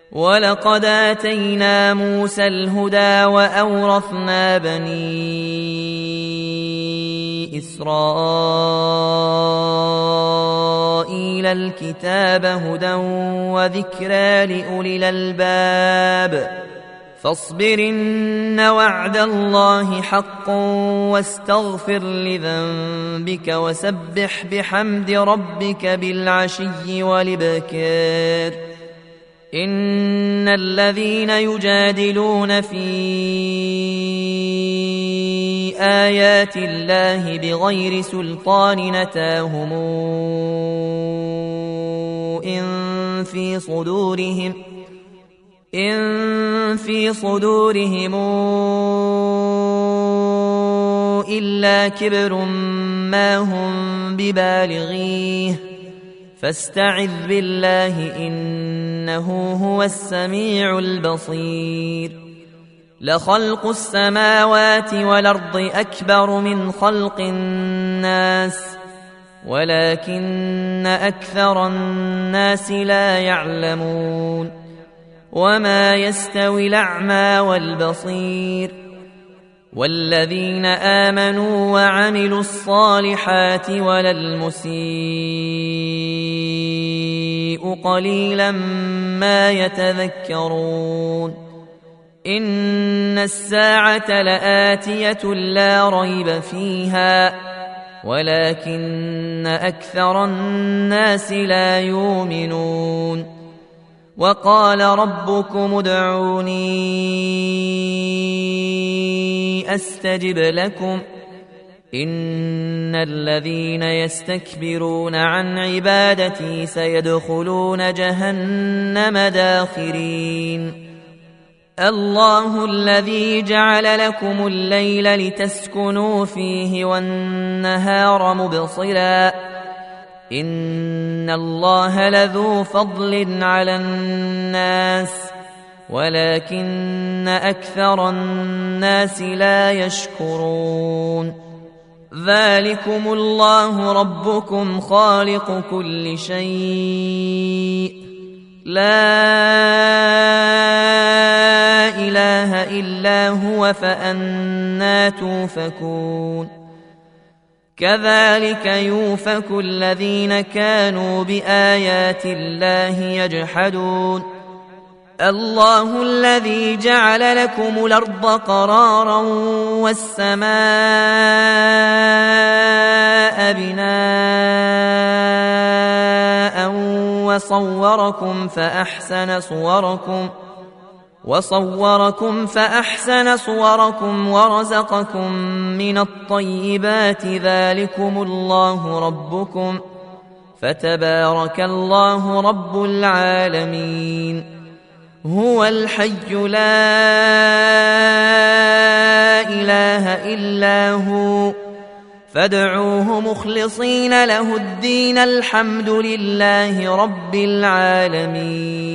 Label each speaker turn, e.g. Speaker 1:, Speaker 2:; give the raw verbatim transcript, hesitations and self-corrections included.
Speaker 1: ولقد آتينا موسى الهدى وأورثنا بني إسرائيل الكتاب هدى وذكرى لأولي الألباب فاصبر إن وعد الله حق واستغفر لذنبك وسبح بحمد ربك بالعشي والإبكار إن الذين يجادلون في آيات الله بغير سلطان أتاهم إن في صدورهم إن في صدورهم إلا كبر ما هم ببالغيه فاستعذ بالله إنه هو السميع البصير لخلق السماوات والأرض أكبر من خلق الناس ولكن أكثر الناس لا يعلمون وما يستوي الأعمى والبصير والذين آمنوا وعملوا الصالحات ولا المسيء قليلا ما يتذكرون إن الساعة لآتية لا ريب فيها ولكن أكثر الناس لا يؤمنون وقال ربكم ادعوني أستجب لكم إن الذين يستكبرون عن عبادتي سيدخلون جهنم داخرين الله الذي جعل لكم الليل لتسكنوا فيه والنهار مبصرا إن الله لذو فضل على الناس ولكن أكثر الناس لا يشكرون ذلكم الله ربكم خالق كل شيء لا إله إلا هو فأنى توفكون كذلك يؤفك الذين كانوا بآيات الله يجحدون الله الذي جعل لكم الأرض قرارا والسماء بناء وصوركم فأحسن صوركم وصوركم فأحسن صوركم ورزقكم من الطيبات ذلكم الله ربكم فتبارك الله رب العالمين هو الحي لا إله إلا هو فادعوه مخلصين له الدين الحمد لله رب العالمين